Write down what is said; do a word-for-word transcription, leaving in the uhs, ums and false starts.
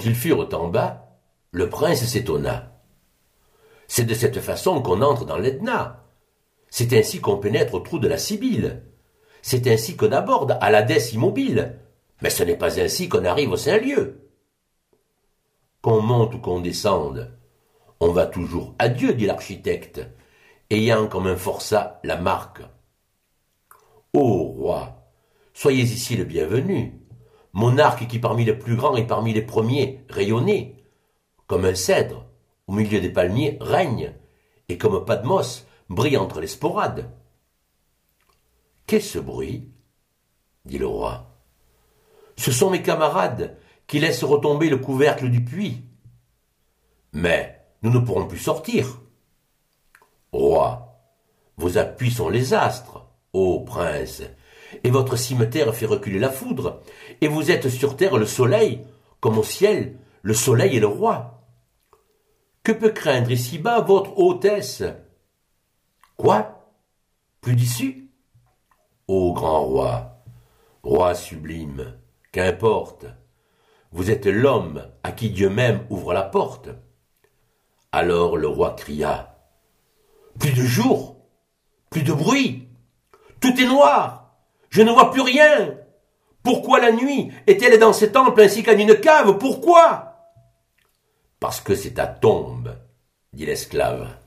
Quand ils furent en bas, le prince s'étonna. C'est de cette façon qu'on entre dans l'Edna. C'est ainsi qu'on pénètre au trou de la Sibylle. C'est ainsi qu'on aborde à l'Hadès immobile. Mais ce n'est pas ainsi qu'on arrive au Saint-Lieu. Qu'on monte ou qu'on descende, on va toujours à Dieu, dit l'architecte, ayant comme un forçat la marque. Ô roi, soyez ici le bienvenu, monarque qui parmi les plus grands et parmi les premiers rayonnait, comme un cèdre au milieu des palmiers règne, et comme Padmos brille entre les sporades. Qu'est ce bruit? Dit le roi. Ce sont mes camarades qui laissent retomber le couvercle du puits. Mais nous ne pourrons plus sortir. Roi, vos appuis sont les astres, ô prince, et votre cimetière fait reculer la foudre, et vous êtes sur terre le soleil, comme au ciel, le soleil est le roi. Que peut craindre ici-bas votre hautesse? Quoi? Plus d'issue? Ô grand roi, roi sublime, qu'importe, vous êtes l'homme à qui Dieu même ouvre la porte. Alors le roi cria, plus de jour, plus de bruit, tout est noir, je ne vois plus rien. Pourquoi la nuit est-elle dans ces temples ainsi qu'en une cave? Pourquoi? Parce que c'est ta tombe, dit l'esclave.